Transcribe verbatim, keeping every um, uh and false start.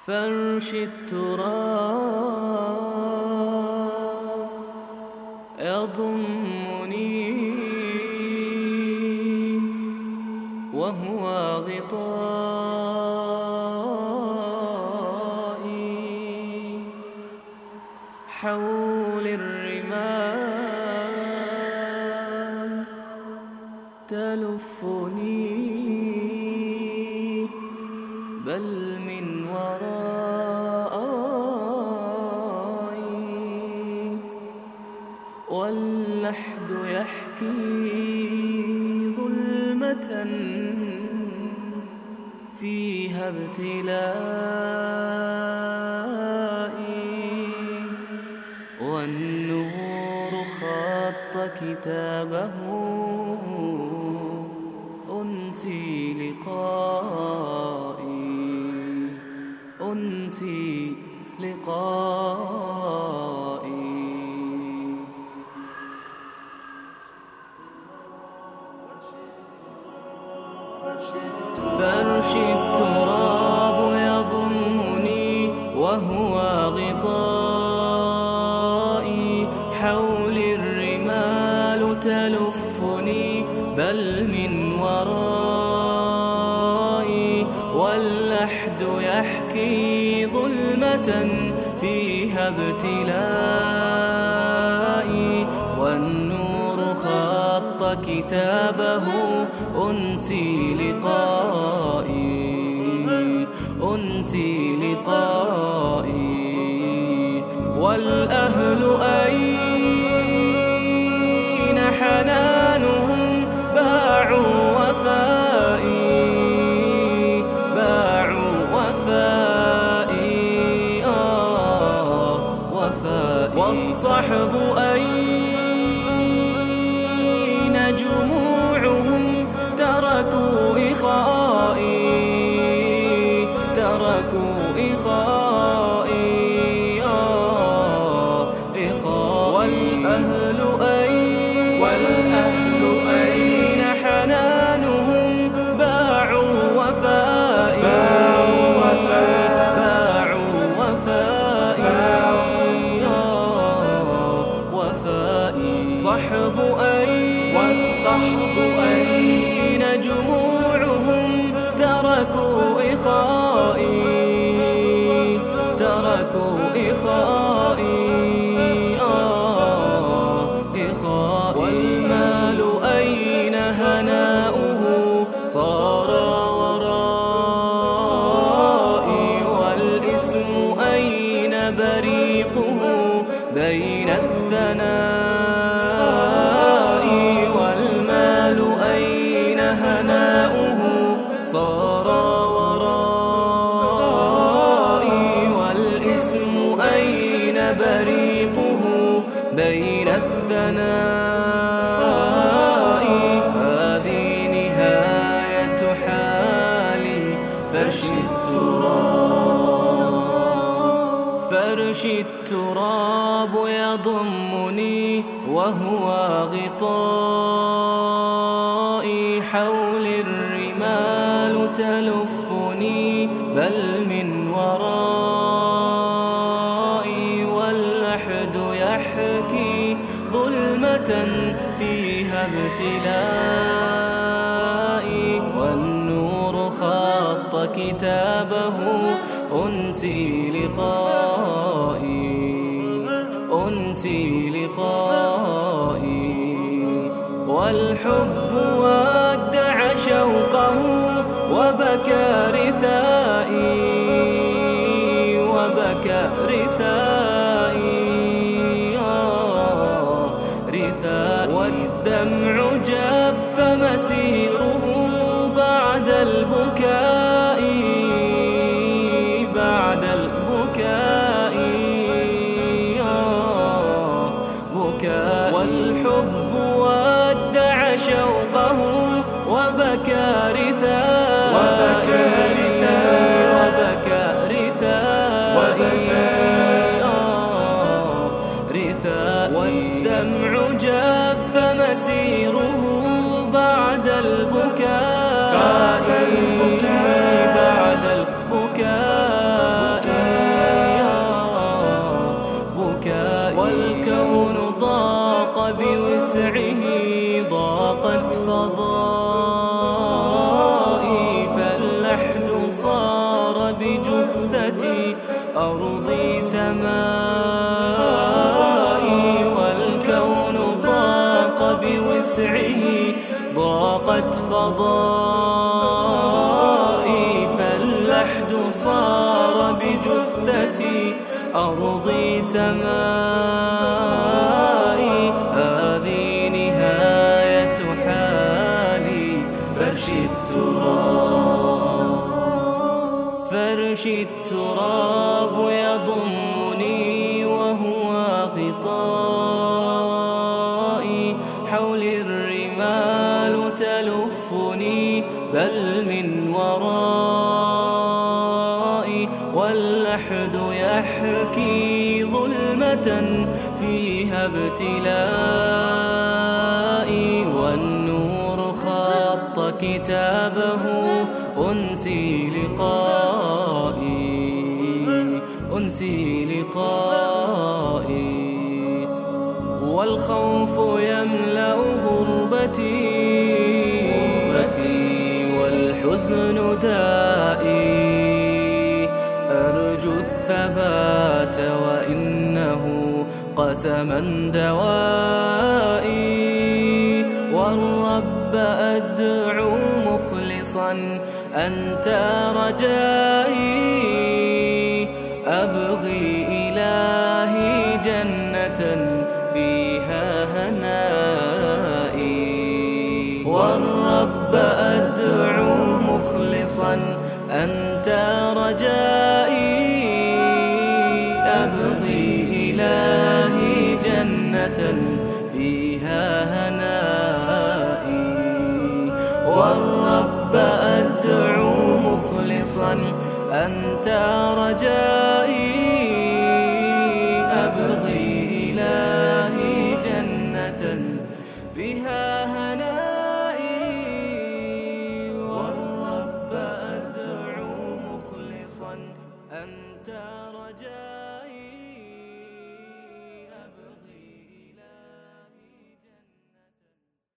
فرش التراب يضمني وهو غطائي حول الرمال تلفني بل من ورائي واللحد يحكي ظلمة فيها ابتلائي والنور خط كتابه أنسي لقائي أنسي لقائي فرش التراب يضمني وهو غطائي حول الرمال تلفني بل من ورائي واللحد يحكي ظلمة فيها ابتلائي والنور خط كتابه أنسي لقائي أنسي لقائي والأهل أين حنانهم باعوا وفائي باعوا وفائي آه وفائي والصحب أين جموعهم تركوا إخائي تركوا إخائي آه إخائي والأهل أين والأهل أين حنانهم باعوا وفائي باعوا وفائي باعوا وفائي آه وفائي صحب أين والصحب أين جموعهم تركوا إخائي تركوا إخائي آه إخائي والمال أين هناؤه صار ورائي والاسم أين بريقه بين الثناء والمال أين هناؤه صار ورائي والاسم أين بريقه بين الثناء هذه نهاية حالي فرش التراب فرش التراب يضمني وهو غطائي حول الرمال تلفني بل من ورائي واللحد يحكي ظلمة فيها ابتلائي والنور خط كتابه أنسي لقائي أنسي لقائي والحب ودع شوقه وبكى رثائي وبكى رثائي آه رثائي والدمع جف مسيره بعد البكاء بعد البكاء آه بكاء والحب ودع شوقه وبكى رثائي وبكى رثائي آه رثائي والدمع جف مسيره بعد البكاء بعد البكاء وسعه ضاقت فضائي، فاللحد صار بجثتي أرضي سمائي، والكون ضاق بوسعه ضاقت فضائي، فاللحد صار بجثتي أرضي سمائي. هذه نهاية حالي، فرشي التراب فرشي التراب يضمني وهو غطائي، حولي الرمال تلفني بل من ورائي، واللحد يحكي ظلمة فيها ابتلائي، والنور خط كتابه أنسي لقائي أنسي لقائي، والخوف يملأ غربتي والحزن دائي، أرجو الثبات وإنه قسما دوائي، والرب أدعو مخلصا أنت رجائي، أبغي إلهي جنة فيها هنائي، والرب أدعو مخلصا أنت رجائي، أبغي إلهي جنة فيها هنائي، والرب أدعو مخلصا أنت رجائي.